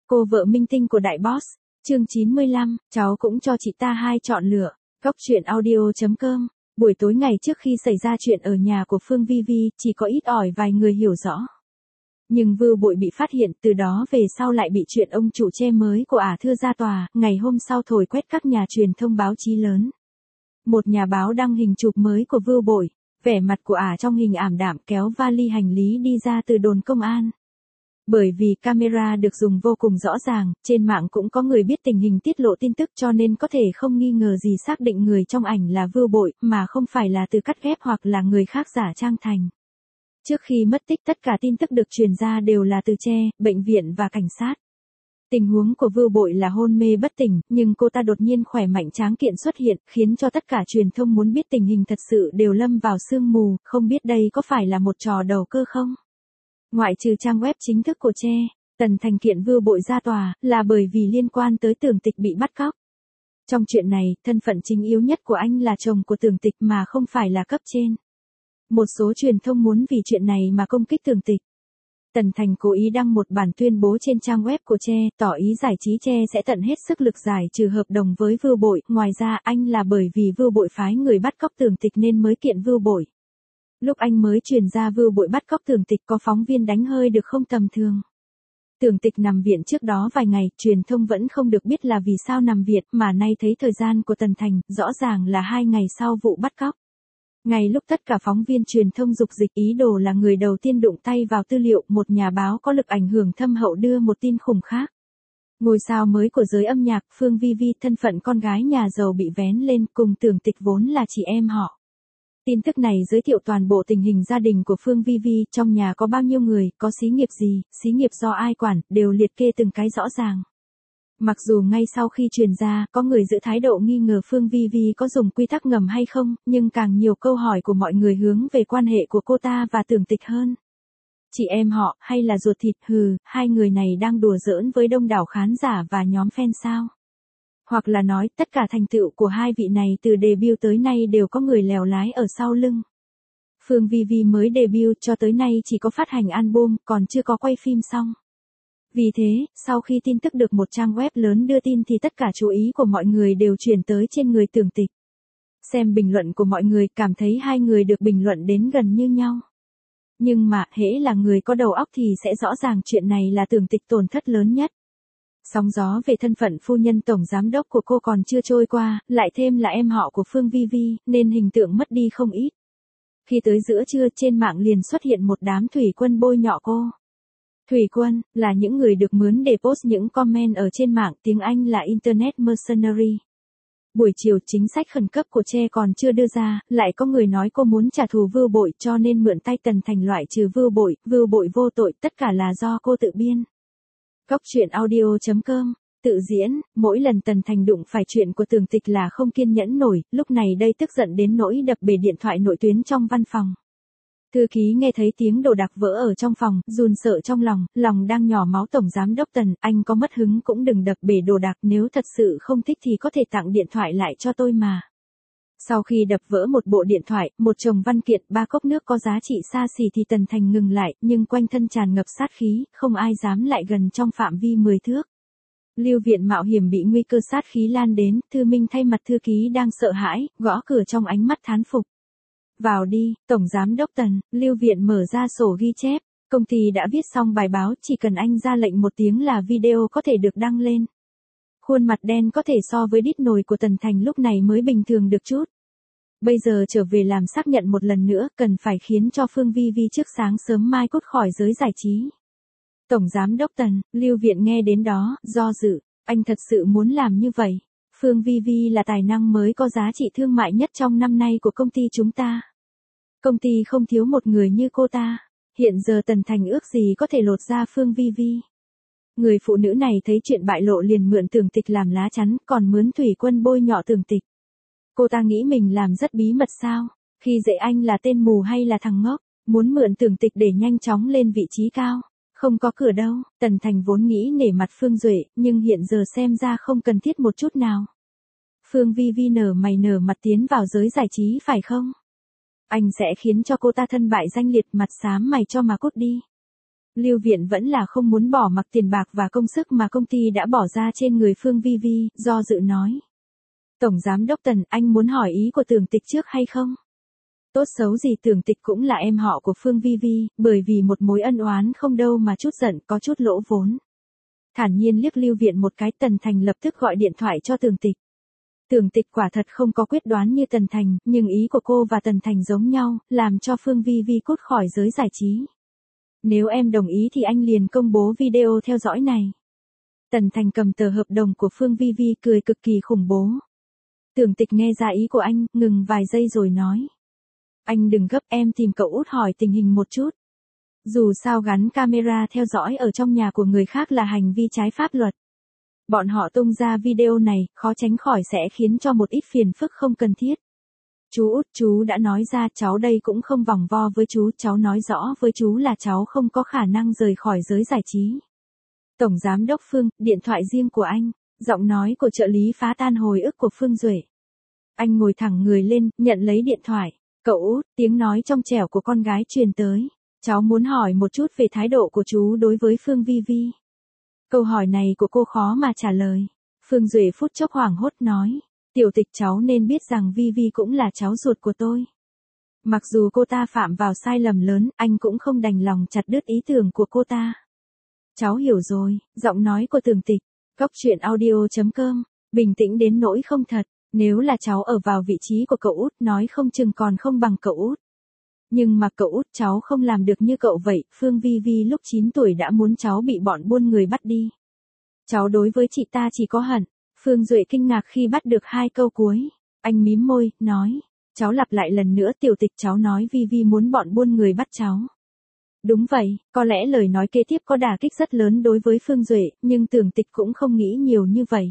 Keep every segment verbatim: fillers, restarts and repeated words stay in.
Cô vợ minh tinh của đại boss. Chương chín mươi lăm, cháu cũng cho chị ta hai chọn lựa. Góc truyện audio chấm com. Buổi tối ngày trước khi xảy ra chuyện ở nhà của Phương Vi Vi, chỉ có ít ỏi vài người hiểu rõ. Nhưng Vưu Bội bị phát hiện, từ đó về sau lại bị chuyện ông chủ che mới của ả thưa ra tòa, ngày hôm sau thổi quét các nhà truyền thông báo chí lớn. Một nhà báo đăng hình chụp mới của Vưu Bội, vẻ mặt của ả trong hình ảm đạm kéo vali hành lý đi ra từ đồn công an. Bởi vì camera được dùng vô cùng rõ ràng, trên mạng cũng có người biết tình hình tiết lộ tin tức cho nên có thể không nghi ngờ gì xác định người trong ảnh là Vưu Bội, mà không phải là từ cắt ghép hoặc là người khác giả trang thành. Trước khi mất tích tất cả tin tức được truyền ra đều là từ Tre, bệnh viện và cảnh sát. Tình huống của Vưu Bội là hôn mê bất tỉnh, nhưng cô ta đột nhiên khỏe mạnh tráng kiện xuất hiện, khiến cho tất cả truyền thông muốn biết tình hình thật sự đều lâm vào sương mù, không biết đây có phải là một trò đầu cơ không? Ngoại trừ trang web chính thức của Tre, Tần Thành kiện Vưu Bội ra tòa, là bởi vì liên quan tới Tưởng Tịch bị bắt cóc. Trong chuyện này, thân phận chính yếu nhất của anh là chồng của Tưởng Tịch mà không phải là cấp trên. Một số truyền thông muốn vì chuyện này mà công kích Tưởng Tịch. Tần Thành cố ý đăng một bản tuyên bố trên trang web của Tre, tỏ ý giải trí Tre sẽ tận hết sức lực giải trừ hợp đồng với Vưu Bội, ngoài ra anh là bởi vì Vưu Bội phái người bắt cóc Tưởng Tịch nên mới kiện Vưu Bội. Lúc anh mới truyền ra Vưu Bội bắt cóc Tưởng Tịch có phóng viên đánh hơi được không tầm thường. Tưởng Tịch nằm viện trước đó vài ngày, truyền thông vẫn không được biết là vì sao nằm viện, mà nay thấy thời gian của Tần Thành, rõ ràng là hai ngày sau vụ bắt cóc. Ngay lúc tất cả phóng viên truyền thông dục dịch ý đồ là người đầu tiên đụng tay vào tư liệu, một nhà báo có lực ảnh hưởng thâm hậu đưa một tin khủng khác. Ngôi sao mới của giới âm nhạc, Phương Vi Vi, thân phận con gái nhà giàu bị vén lên, cùng Tưởng Tịch vốn là chị em họ. Tin tức này giới thiệu toàn bộ tình hình gia đình của Phương Vi Vi, trong nhà có bao nhiêu người, có xí nghiệp gì, xí nghiệp do ai quản, đều liệt kê từng cái rõ ràng. Mặc dù ngay sau khi truyền ra, có người giữ thái độ nghi ngờ Phương Vi Vi có dùng quy tắc ngầm hay không, nhưng càng nhiều câu hỏi của mọi người hướng về quan hệ của cô ta và Tưởng Tịch hơn. Chị em họ, hay là ruột thịt, hừ, hai người này đang đùa giỡn với đông đảo khán giả và nhóm fan sao? Hoặc là nói, tất cả thành tựu của hai vị này từ debut tới nay đều có người lèo lái ở sau lưng. Phương Vi Vi mới debut cho tới nay chỉ có phát hành album, còn chưa có quay phim xong. Vì thế, sau khi tin tức được một trang web lớn đưa tin thì tất cả chú ý của mọi người đều chuyển tới trên người Tưởng Tịch. Xem bình luận của mọi người, cảm thấy hai người được bình luận đến gần như nhau. Nhưng mà, hễ là người có đầu óc thì sẽ rõ ràng chuyện này là Tưởng Tịch tổn thất lớn nhất. Sóng gió về thân phận phu nhân tổng giám đốc của cô còn chưa trôi qua, lại thêm là em họ của Phương Vi Vi, nên hình tượng mất đi không ít. Khi tới giữa trưa trên mạng liền xuất hiện một đám thủy quân bôi nhọ cô. Thủy quân, là những người được mướn để post những comment ở trên mạng, tiếng Anh là Internet Mercenary. Buổi chiều chính sách khẩn cấp của Tre còn chưa đưa ra, lại có người nói cô muốn trả thù Vưu Bội cho nên mượn tay Tần Thành loại trừ Vưu Bội, Vưu Bội vô tội, tất cả là do cô tự biên. Góc truyện audio chấm com, tự diễn, mỗi lần Tần Thành đụng phải chuyện của Tưởng Tịch là không kiên nhẫn nổi, lúc này đây tức giận đến nỗi đập bể điện thoại nội tuyến trong văn phòng. Thư ký nghe thấy tiếng đồ đạc vỡ ở trong phòng, run sợ trong lòng, lòng đang nhỏ máu. Tổng giám đốc Tần, anh có mất hứng cũng đừng đập bể đồ đạc, nếu thật sự không thích thì có thể tặng điện thoại lại cho tôi mà. Sau khi đập vỡ một bộ điện thoại, một chồng văn kiện, ba cốc nước có giá trị xa xỉ thì Tần Thành ngừng lại, nhưng quanh thân tràn ngập sát khí, không ai dám lại gần trong phạm vi mười thước. Lưu Viện mạo hiểm bị nguy cơ sát khí lan đến, Thư Minh thay mặt thư ký đang sợ hãi, gõ cửa trong ánh mắt thán phục. Vào đi, Tổng Giám đốc Tần. Lưu Viện mở ra sổ ghi chép, công ty đã viết xong bài báo, chỉ cần anh ra lệnh một tiếng là video có thể được đăng lên. Khuôn mặt đen có thể so với đít nồi của Tần Thành lúc này mới bình thường được chút. Bây giờ trở về làm xác nhận một lần nữa, cần phải khiến cho Phương Vi Vi trước sáng sớm mai cút khỏi giới giải trí. Tổng Giám đốc Tần. Lưu Viện nghe đến đó, do dự, anh thật sự muốn làm như vậy. Phương Vi Vi là tài năng mới có giá trị thương mại nhất trong năm nay của công ty chúng ta. Công ty không thiếu một người như cô ta. Hiện giờ Tần Thành ước gì có thể lột ra Phương Vi Vi. Người phụ nữ này thấy chuyện bại lộ liền mượn Tưởng Tịch làm lá chắn, còn mướn thủy quân bôi nhọ Tưởng Tịch. Cô ta nghĩ mình làm rất bí mật sao? Khi dễ anh là tên mù hay là thằng ngốc? Muốn mượn Tưởng Tịch để nhanh chóng lên vị trí cao? Không có cửa đâu. Tần Thành vốn nghĩ nể mặt Phương Duệ, nhưng hiện giờ xem ra không cần thiết một chút nào. Phương Vi Vi nở mày nở mặt tiến vào giới giải trí phải không? Anh sẽ khiến cho cô ta thân bại danh liệt, mặt xám mày cho mà cút đi. Lưu Viện vẫn là không muốn bỏ mặc tiền bạc và công sức mà công ty đã bỏ ra trên người Phương Vi Vi, do dự nói. Tổng Giám đốc Tần, anh muốn hỏi ý của Tưởng Tịch trước hay không? Tốt xấu gì Tưởng Tịch cũng là em họ của Phương Vi Vi, bởi vì một mối ân oán không đâu mà chút giận, có chút lỗ vốn. Thản nhiên liếc Lưu Viện một cái, Tần Thành lập tức gọi điện thoại cho Tưởng Tịch. Tưởng Tịch quả thật không có quyết đoán như Tần Thành, nhưng ý của cô và Tần Thành giống nhau, làm cho Phương Vi Vi cút khỏi giới giải trí. Nếu em đồng ý thì anh liền công bố video theo dõi này. Tần Thành cầm tờ hợp đồng của Phương Vi Vi cười cực kỳ khủng bố. Tưởng Tịch nghe ra ý của anh, ngừng vài giây rồi nói. Anh đừng gấp, em tìm cậu út hỏi tình hình một chút. Dù sao gắn camera theo dõi ở trong nhà của người khác là hành vi trái pháp luật. Bọn họ tung ra video này, khó tránh khỏi sẽ khiến cho một ít phiền phức không cần thiết. Chú út, chú đã nói ra, cháu đây cũng không vòng vo với chú, cháu nói rõ với chú là cháu không có khả năng rời khỏi giới giải trí. Tổng Giám đốc Phương, điện thoại riêng của anh, giọng nói của trợ lý phá tan hồi ức của Phương Duệ. Anh ngồi thẳng người lên, nhận lấy điện thoại. Cậu út, tiếng nói trong trẻo của con gái truyền tới. Cháu muốn hỏi một chút về thái độ của chú đối với Phương Vi Vi. Câu hỏi này của cô khó mà trả lời. Phương Duệ phút chốc hoảng hốt nói. Tiểu Tịch, cháu nên biết rằng Vi Vi cũng là cháu ruột của tôi. Mặc dù cô ta phạm vào sai lầm lớn, anh cũng không đành lòng chặt đứt ý tưởng của cô ta. Cháu hiểu rồi, giọng nói của Tưởng Tịch. Góc truyện audio chấm com, bình tĩnh đến nỗi không thật. Nếu là cháu ở vào vị trí của cậu út, nói không chừng còn không bằng cậu út. Nhưng mà cậu út, cháu không làm được như cậu vậy. Phương Vi Vi lúc chín tuổi đã muốn cháu bị bọn buôn người bắt đi. Cháu đối với chị ta chỉ có hận. Phương Duệ kinh ngạc khi bắt được hai câu cuối. Anh mím môi, nói. Cháu lặp lại lần nữa. Tiểu Tịch, cháu nói Vi Vi muốn bọn buôn người bắt cháu. Đúng vậy, có lẽ lời nói kế tiếp có đả kích rất lớn đối với Phương Duệ, nhưng Tưởng Tịch cũng không nghĩ nhiều như vậy.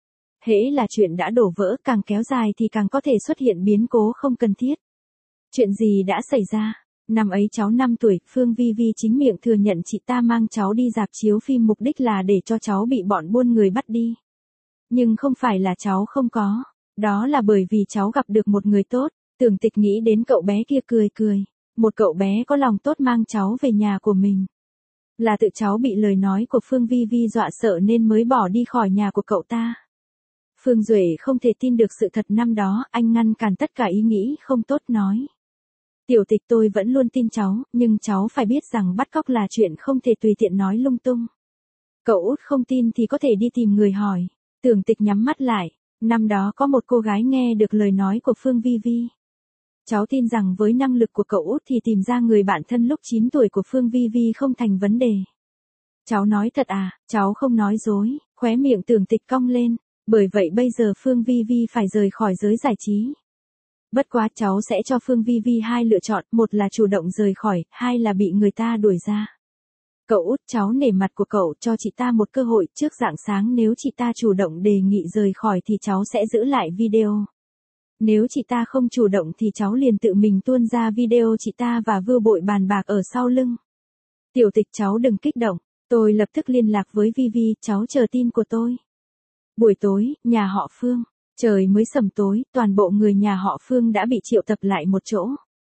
Hễ là chuyện đã đổ vỡ, càng kéo dài thì càng có thể xuất hiện biến cố không cần thiết. Chuyện gì đã xảy ra? Năm ấy cháu năm tuổi, Phương Vi Vi chính miệng thừa nhận chị ta mang cháu đi rạp chiếu phim mục đích là để cho cháu bị bọn buôn người bắt đi. Nhưng không phải là cháu không có, đó là bởi vì cháu gặp được một người tốt. Tưởng Tịch nghĩ đến cậu bé kia cười cười. Một cậu bé có lòng tốt mang cháu về nhà của mình. Là tự cháu bị lời nói của Phương Vi Vi dọa sợ nên mới bỏ đi khỏi nhà của cậu ta. Phương Duệ không thể tin được sự thật năm đó, anh ngăn cản tất cả ý nghĩ không tốt nói. Tiểu Tịch, tôi vẫn luôn tin cháu, nhưng cháu phải biết rằng bắt cóc là chuyện không thể tùy tiện nói lung tung. Cậu út không tin thì có thể đi tìm người hỏi. Tưởng Tịch nhắm mắt lại, năm đó có một cô gái nghe được lời nói của Phương Vi Vi. Cháu tin rằng với năng lực của cậu út thì tìm ra người bạn thân lúc chín tuổi của Phương Vi Vi không thành vấn đề. Cháu nói thật à? Cháu không nói dối, khóe miệng Tưởng Tịch cong lên. Bởi vậy bây giờ Phương Vi Vi phải rời khỏi giới giải trí. Bất quá cháu sẽ cho Phương Vi Vi hai lựa chọn, một là chủ động rời khỏi, hai là bị người ta đuổi ra. Cậu út, cháu nể mặt của cậu, cho chị ta một cơ hội. Trước rạng sáng nếu chị ta chủ động đề nghị rời khỏi thì cháu sẽ giữ lại video. Nếu chị ta không chủ động thì cháu liền tự mình tuôn ra video chị ta và vơ bội bàn bạc ở sau lưng. Tiểu Tịch, cháu đừng kích động, tôi lập tức liên lạc với Vi Vi, cháu chờ tin của tôi. Buổi tối, nhà họ Phương, trời mới sầm tối, toàn bộ người nhà họ Phương đã bị triệu tập lại một chỗ.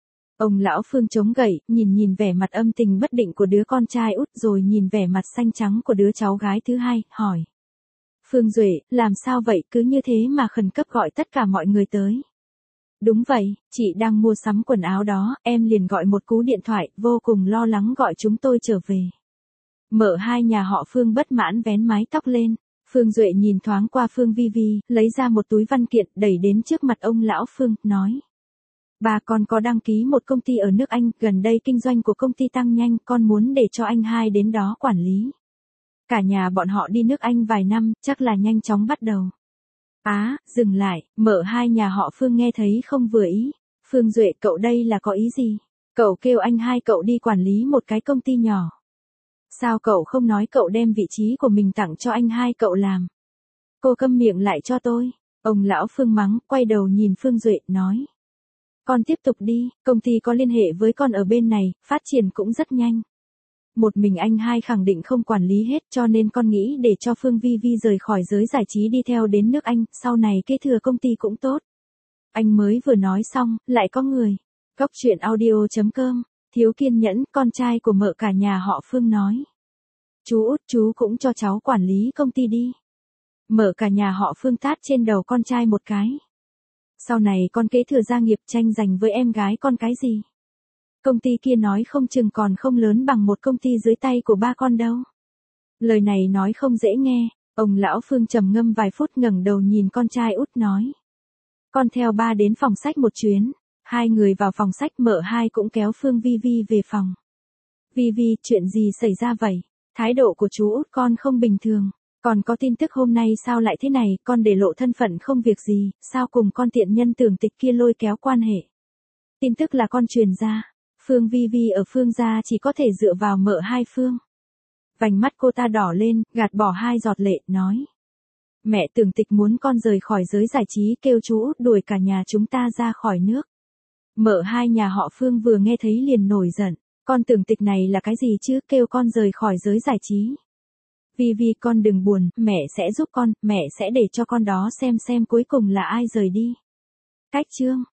Ông lão Phương chống gậy, nhìn nhìn vẻ mặt âm tình bất định của đứa con trai út rồi nhìn vẻ mặt xanh trắng của đứa cháu gái thứ hai, hỏi. Phương Duệ, làm sao vậy, cứ như thế mà khẩn cấp gọi tất cả mọi người tới. Đúng vậy, chị đang mua sắm quần áo đó, em liền gọi một cú điện thoại, vô cùng lo lắng gọi chúng tôi trở về. Mở hai nhà họ Phương bất mãn vén mái tóc lên. Phương Duệ nhìn thoáng qua Phương Vi Vi, lấy ra một túi văn kiện, đẩy đến trước mặt ông lão Phương, nói. Bà con có đăng ký một công ty ở nước Anh, gần đây kinh doanh của công ty tăng nhanh, con muốn để cho anh hai đến đó quản lý. Cả nhà bọn họ đi nước Anh vài năm, chắc là nhanh chóng bắt đầu. Á, à, dừng lại, mở hai nhà họ Phương nghe thấy không vừa ý. Phương Duệ, cậu đây là có ý gì? Cậu kêu anh hai cậu đi quản lý một cái công ty nhỏ. Sao cậu không nói cậu đem vị trí của mình tặng cho anh hai cậu làm? Cô câm miệng lại cho tôi. Ông lão Phương mắng, quay đầu nhìn Phương Duệ, nói. Con tiếp tục đi, công ty có liên hệ với con ở bên này, phát triển cũng rất nhanh. Một mình anh hai khẳng định không quản lý hết, cho nên con nghĩ để cho Phương Vi Vi rời khỏi giới giải trí đi theo đến nước Anh, sau này kế thừa công ty cũng tốt. Anh mới vừa nói xong, lại có người. Góc truyện audio chấm com Thiếu kiên nhẫn, con trai của mợ cả nhà họ Phương nói. Chú út chú cũng cho cháu quản lý công ty đi. Mợ cả nhà họ Phương tát trên đầu con trai một cái. Sau này con kế thừa gia nghiệp tranh giành với em gái con cái gì. Công ty kia nói không chừng còn không lớn bằng một công ty dưới tay của ba con đâu. Lời này nói không dễ nghe, ông lão Phương trầm ngâm vài phút ngẩng đầu nhìn con trai út nói. Con theo ba đến phòng sách một chuyến. Hai người vào phòng sách, mợ hai cũng kéo Phương Vi Vi về phòng. Vi Vi, chuyện gì xảy ra vậy? Thái độ của chú út con không bình thường. Còn có tin tức hôm nay sao lại thế này, con để lộ thân phận không việc gì, sao cùng con tiện nhân Tưởng Tịch kia lôi kéo quan hệ. Tin tức là con truyền ra. Phương Vi Vi ở Phương gia chỉ có thể dựa vào mợ hai Phương. Vành mắt cô ta đỏ lên, gạt bỏ hai giọt lệ, nói. Mẹ Tưởng Tịch muốn con rời khỏi giới giải trí, kêu chú út đuổi cả nhà chúng ta ra khỏi nước. Mợ hai nhà họ Phương vừa nghe thấy liền nổi giận. Con Tưởng Tịch này là cái gì chứ, kêu con rời khỏi giới giải trí. Vi Vi con đừng buồn, mẹ sẽ giúp con, mẹ sẽ để cho con đó xem xem cuối cùng là ai rời đi. Cách chương.